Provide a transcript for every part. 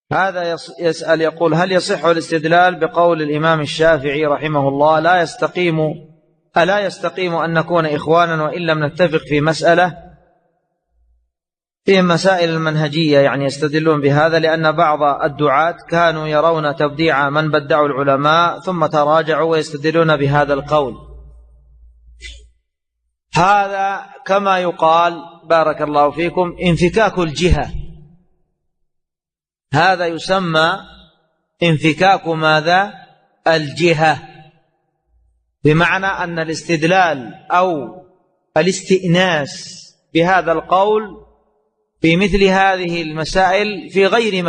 هذا يسأل يقول: هل يصح الاستدلال بقول الإمام الشافعي رحمه الله ألا يستقيم أن نكون إخوانا وإن لم نتفق في مسألة؟ فيهم مسائل المنهجية، يعني يستدلون بهذا لأن بعض الدعاة كانوا يرون تبديع من بدعوا العلماء ثم تراجعوا ويستدلون بهذا القول. هذا كما يقال بارك الله فيكم انفكاك الجهة، هذا يسمى انفكاك ماذا؟ الجهة، بمعنى أن الاستدلال أو الاستئناس بهذا القول في مثل هذه المسائل في غير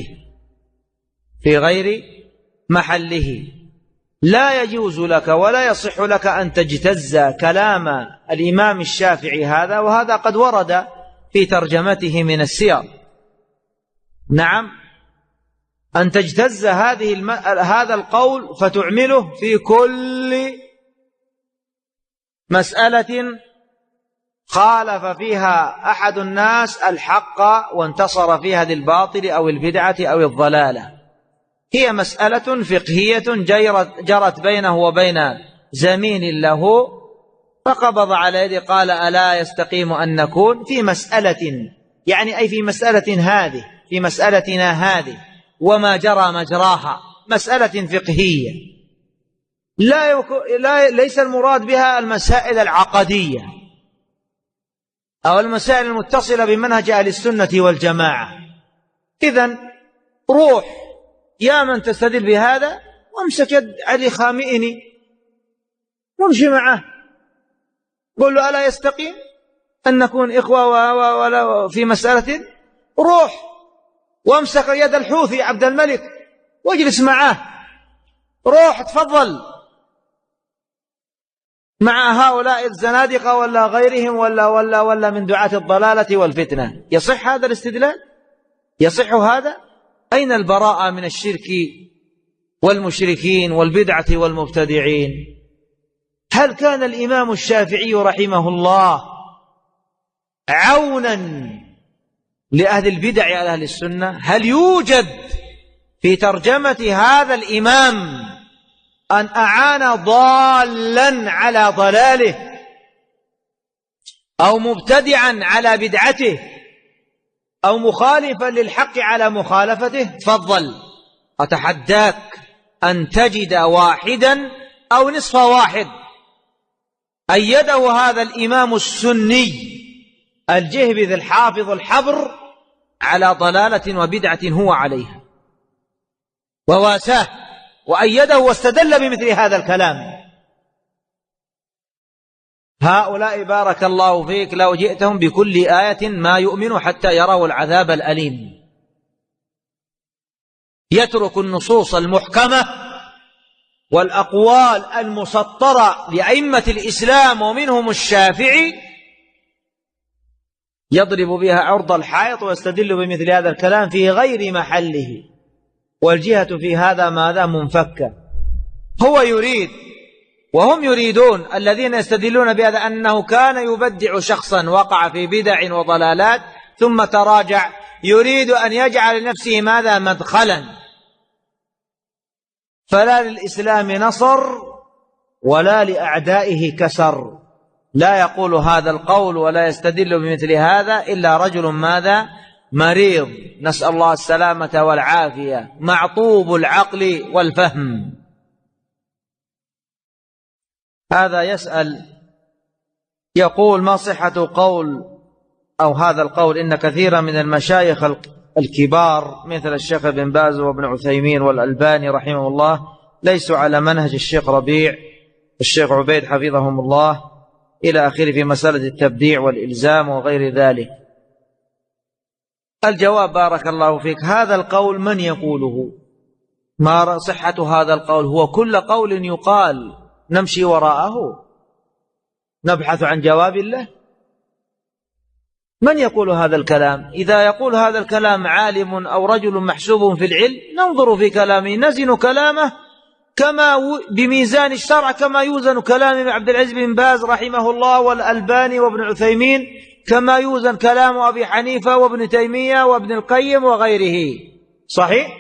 محله، لا يجوز لك ولا يصح لك أن تجتز كلام الإمام الشافعي هذا، وهذا قد ورد في ترجمته من السير. نعم، أن تجتز هذا القول فتعمله في كل مسألة خالف فيها أحد الناس الحق وانتصر فيها للباطل أو البدعة أو الضلالة. هي مسألة فقهية جرت بينه وبين زميل له، فقبض على يده قال: ألا يستقيم أن نكون في مسألة، يعني أي في مسألتنا هذه وما جرى مجراها، مسألة فقهية ليس المراد بها المسائل العقدية أو المسائل المتصلة بمنهج أهل السنة والجماعة. إذن روح يا من تستدل بهذا وامسك يد علي خامئني وامشي معه، قل له: ألا يستقيم أن نكون إخوة ولا في مسألة؟ روح وامسك يد الحوثي عبد الملك واجلس معه، روح تفضل مع هؤلاء الزنادقة ولا غيرهم ولا من دعاة الضلالة والفتنة. يصح هذا الاستدلال؟ يصح هذا؟ أين البراءة من الشرك والمشركين والبدعة والمبتدعين؟ هل كان الإمام الشافعي رحمه الله عونا لأهل البدع على أهل السنة؟ هل يوجد في ترجمة هذا الإمام أن أعان ضالا على ضلاله أو مبتدعا على بدعته أو مخالفا للحق على مخالفته؟ تفضل، أتحداك أن تجد واحدا أو نصف واحد أيده هذا الإمام السني الجهبذ الحافظ الحبر على ضلالة وبدعة هو عليها، وواساه وأيده واستدل بمثل هذا الكلام. هؤلاء بارك الله فيك لو جئتهم بكل آية ما يؤمنوا حتى يروا العذاب الأليم. يترك النصوص المحكمة والأقوال المسطرة لأئمة الإسلام ومنهم الشافعي، يضرب بها عرض الحائط ويستدل بمثل هذا الكلام في غير محله، والجهة في هذا ماذا؟ منفكة. هو يريد وهم يريدون الذين يستدلون بهذا أنه كان يبدع شخصا وقع في بدع وضلالات ثم تراجع، يريد أن يجعل لنفسه ماذا؟ مدخلا، فلا للإسلام نصر ولا لأعدائه كسر. لا يقول هذا القول ولا يستدل بمثل هذا إلا رجل ماذا؟ مريض، نسأل الله السلامة والعافية، معطوب العقل والفهم. هذا يسأل يقول: ما صحة قول أو هذا القول إن كثيرا من المشايخ الكبار مثل الشيخ بن باز وابن عثيمين والألباني رحمه الله ليسوا على منهج الشيخ ربيع الشيخ عبيد حفظهم الله إلى آخره في مسألة التبديع والإلزام وغير ذلك؟ الجواب بارك الله فيك: هذا القول من يقوله؟ ما صحة هذا القول؟ هو كل قول يقال نمشي وراءه نبحث عن جواب الله؟ من يقول هذا الكلام؟ إذا يقول هذا الكلام عالم أو رجل محسوب في العلم ننظر في كلامه، نزن كلامه كما بميزان الشرع، كما يوزن كلام ابن عبد العزيز بن باز رحمه الله والألباني وابن عثيمين، كما يوزن كلام أبي حنيفة وابن تيمية وابن القيم وغيره. صحيح؟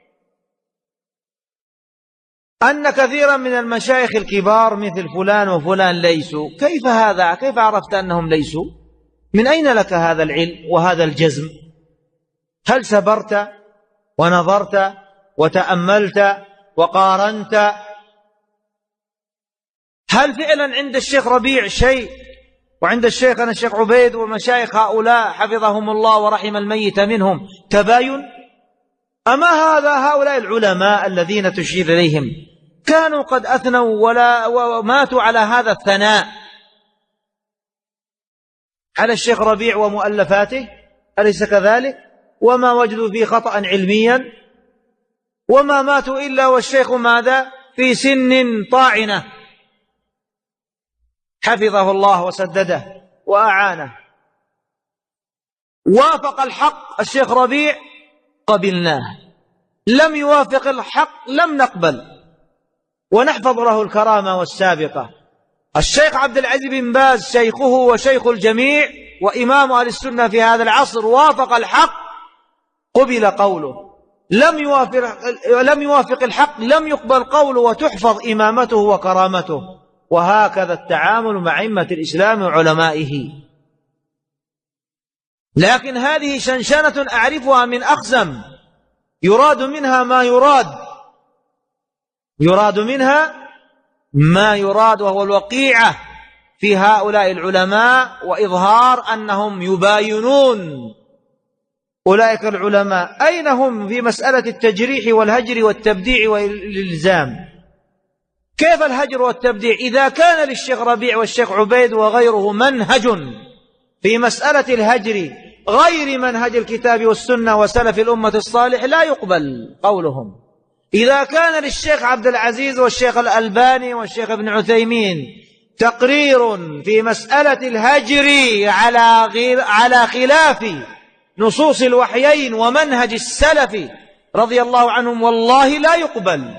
أن كثيرا من المشايخ الكبار مثل فلان وفلان ليسوا. كيف هذا؟ كيف عرفت أنهم ليسوا؟ من أين لك هذا العلم وهذا الجزم؟ هل سبرت ونظرت وتأملت وقارنت؟ هل فعلا عند الشيخ ربيع شيء وعند الشيخنا الشيخ عبيد ومشايخ هؤلاء حفظهم الله ورحم الميت منهم تباين؟ أما هؤلاء العلماء الذين تشير إليهم كانوا قد أثنوا وماتوا على هذا الثناء على الشيخ ربيع ومؤلفاته، أليس كذلك؟ وما وجدوا فيه خطأ علميا، وما ماتوا إلا والشيخ ماذا؟ في سن طاعنة، حفظه الله وسدده وأعانه. وافق الحق الشيخ ربيع قبلناه، لم يوافق الحق لم نقبل، ونحفظ له الكرامة والسابقة. الشيخ عبد العزيز بن باز شيخه وشيخ الجميع وإمام أهل السنة في هذا العصر وافق الحق قبل قوله، لم يوافق الحق لم يقبل قوله وتحفظ إمامته وكرامته. وهكذا التعامل مع أئمة الإسلام وعلمائه. لكن هذه شنشنة أعرفها من أخزم، يراد منها ما يراد منها ما يراد، وهو الوقيعة في هؤلاء العلماء وإظهار أنهم يباينون أولئك العلماء. أين هم في مسألة التجريح والهجر والتبديع والإلزام؟ كيف الهجر والتبديع إذا كان للشيخ ربيع والشيخ عبيد وغيره منهج في مسألة الهجر غير منهج الكتاب والسنة وسلف الأمة الصالح لا يقبل قولهم. إذا كان للشيخ عبد العزيز والشيخ الألباني والشيخ ابن عثيمين تقرير في مسألة الهجر على خلاف نصوص الوحيين ومنهج السلف رضي الله عنهم والله لا يقبل.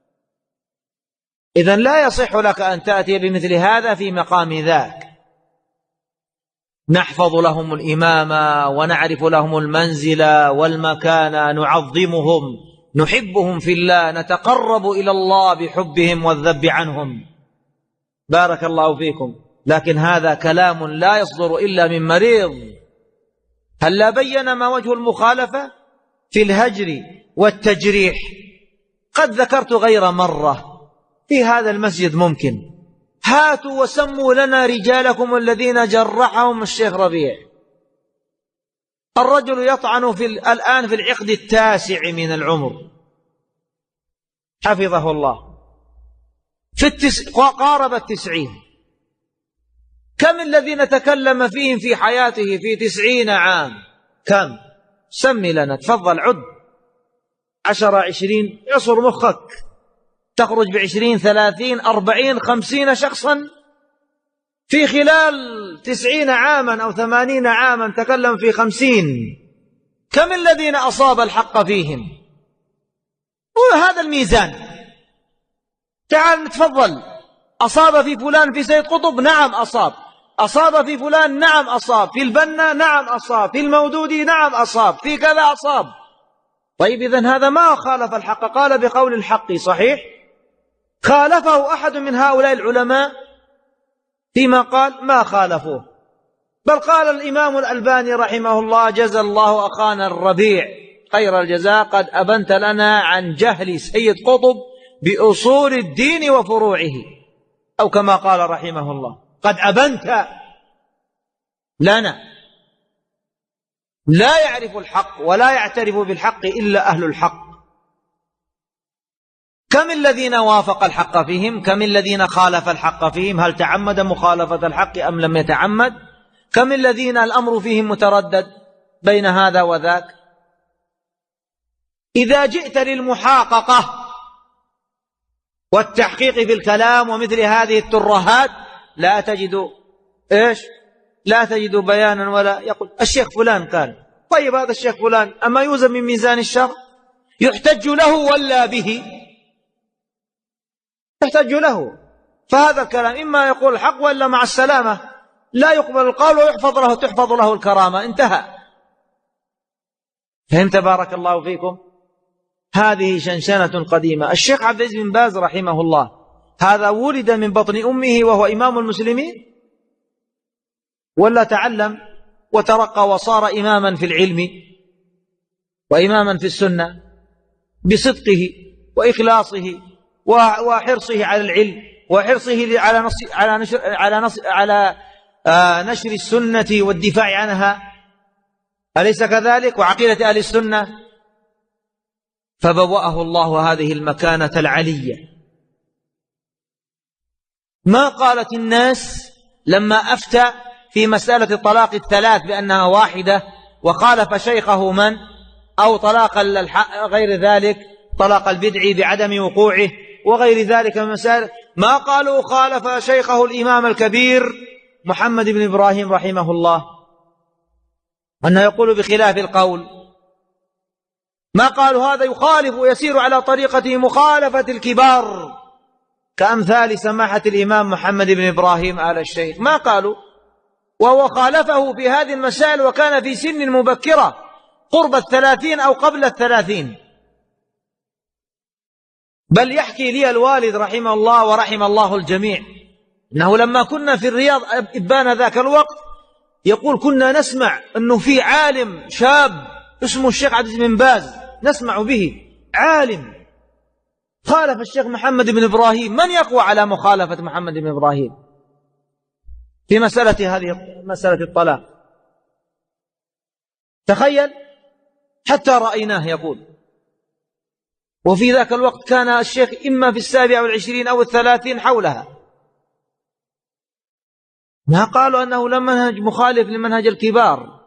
إذن لا يصح لك أن تأتي بمثل هذا في مقام ذاك. نحفظ لهم الإمامة ونعرف لهم المنزلة والمكانة، نعظمهم، نحبهم في الله، نتقرب إلى الله بحبهم والذب عنهم. بارك الله فيكم. لكن هذا كلام لا يصدر إلا من مريض. هل بين ما وجه المخالفة في الهجر والتجريح؟ قد ذكرت غير مرة في هذا المسجد. ممكن هاتوا وسموا لنا رجالكم الذين جرحهم الشيخ ربيع. الرجل يطعن الآن في العقد 9 من العمر حفظه الله، قارب 90. كم الذين تكلم فيهم في حياته في 90 عام؟ كم؟ سمي لنا، تفضل عد. 10 20 يعصر مخك، تخرج ب20 30 40 50 شخصا في خلال 90 عاما أو 80 عاما تكلم في 50. كم الذين أصاب الحق فيهم؟ وهذا الميزان. تعال نتفضل. أصاب في فلان في سيد قطب؟ نعم أصاب. أصاب في فلان؟ نعم أصاب. في البنا؟ نعم أصاب. في المودودي؟ نعم أصاب. في كذا أصاب. طيب إذن هذا ما خالف الحق، قال بقول الحق. صحيح؟ خالفه أحد من هؤلاء العلماء فيما قال؟ ما خالفوه، بل قال الإمام الألباني رحمه الله: جزى الله أخانا الربيع خير الجزاء، قد أبنت لنا عن جهل سيد قطب بأصول الدين وفروعه، أو كما قال رحمه الله: قد أبنت لنا. لا يعرف الحق ولا يعترف بالحق إلا أهل الحق. كم الذين وافق الحق فيهم؟ كم الذين خالف الحق فيهم؟ هل تعمد مخالفة الحق أم لم يتعمد؟ كم الذين الأمر فيهم متردد بين هذا وذاك؟ إذا جئت للمحاققة والتحقيق في الكلام ومثل هذه الترهات لا تجد إيش؟ لا تجد بيانا، ولا يقول الشيخ فلان قال. طيب هذا الشيخ فلان أما يوزن من ميزان الشرع؟ يحتج له ولا به؟ يحتج له. فهذا الكلام إما يقول الحق وإلا مع السلامة، لا يقبل القول وتحفظ له الكرامة. انتهى. فهمت؟ بارك الله فيكم. هذه شنشنة قديمة. الشيخ عبد العزيز بن باز رحمه الله هذا ولد من بطن أمه وهو إمام المسلمين، ولا تعلم وترقى وصار إماما في العلم وإماما في السنة بصدقه وإخلاصه وحرصه على العلم وحرصه على نشر السنة والدفاع عنها، أليس كذلك؟ وعقيدة أهل السنة. فبوأه الله هذه المكانة العلية. ما قالت الناس لما أفتى في مسألة الطلاق الثلاث بأنها واحدة وخالف شيخه من أو طلاق غير ذلك، طلاق البدع بعدم وقوعه وغير ذلك من مسائل، ما قالوا خالف شيخه الإمام الكبير محمد بن إبراهيم رحمه الله أنه يقول بخلاف القول، ما قالوا هذا يخالف ويسير على طريقة مخالفة الكبار كأمثال سماحة الإمام محمد بن إبراهيم آل الشيخ، ما قالوا. وهو خالفه في هذه المسائل وكان في سن مبكرة قرب 30 أو قبل 30. بل يحكي لي الوالد رحمه الله ورحم الله الجميع أنه لما كنا في الرياض إبان ذاك الوقت يقول كنا نسمع أنه في عالم شاب اسمه الشيخ عبد العزيز بن باز، نسمع به عالم خالف الشيخ محمد بن إبراهيم. من يقوى على مخالفة محمد بن إبراهيم في مسألة الطلاق؟ تخيل، حتى رأيناه يقول. وفي ذاك الوقت كان الشيخ إما في 27 أو 30 حولها. ما قالوا أنه لم منهج مخالف لمنهج الكبار.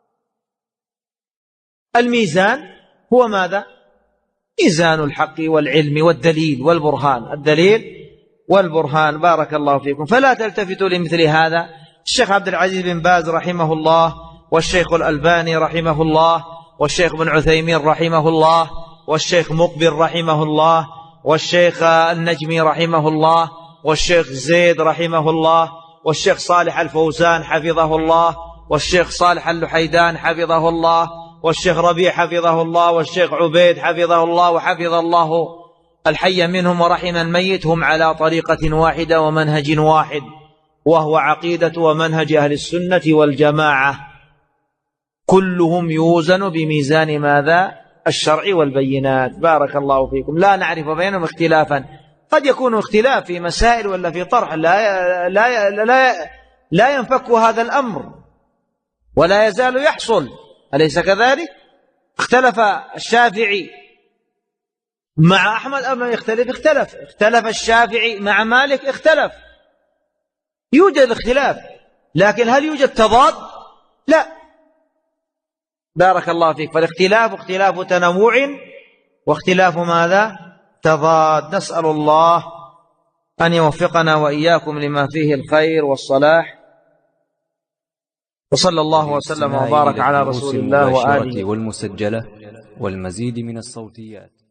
الميزان هو ماذا؟ ميزان الحق والعلم والدليل والبرهان، الدليل والبرهان. بارك الله فيكم. فلا تلتفتوا لمثل هذا. الشيخ عبد العزيز بن باز رحمه الله، والشيخ الألباني رحمه الله، والشيخ بن عثيمين رحمه الله، والشيخ مقبل رحمه الله، والشيخ النجمي رحمه الله، والشيخ زيد رحمه الله، والشيخ صالح الفوزان حفظه الله، والشيخ صالح اللحيدان حفظه الله، والشيخ ربيع حفظه الله، والشيخ عبيد حفظه الله، وحفظ الله الحي منهم ورحم الميت، هم على طريقة واحدة ومنهج واحد، وهو عقيدة ومنهج أهل السنة والجماعة. كلهم يوزن بميزان ماذا؟ الشرع والبينات. بارك الله فيكم. لا نعرف بينهم اختلافا، قد يكون اختلاف في مسائل ولا في طرح، لا ينفك هذا الأمر ولا يزال يحصل، أليس كذلك؟ اختلف الشافعي مع أحمد أم يختلف؟ اختلف الشافعي مع مالك، اختلف. يوجد اختلاف، لكن هل يوجد تضاد؟ لا. بارك الله فيك. فالاختلاف اختلاف تنوع واختلاف ماذا؟ تضاد. نسأل الله أن يوفقنا وإياكم لما فيه الخير والصلاح، وصلى الله وسلم وبارك على رسول الله وآله. والمسجلة والمزيد من الصوتيات.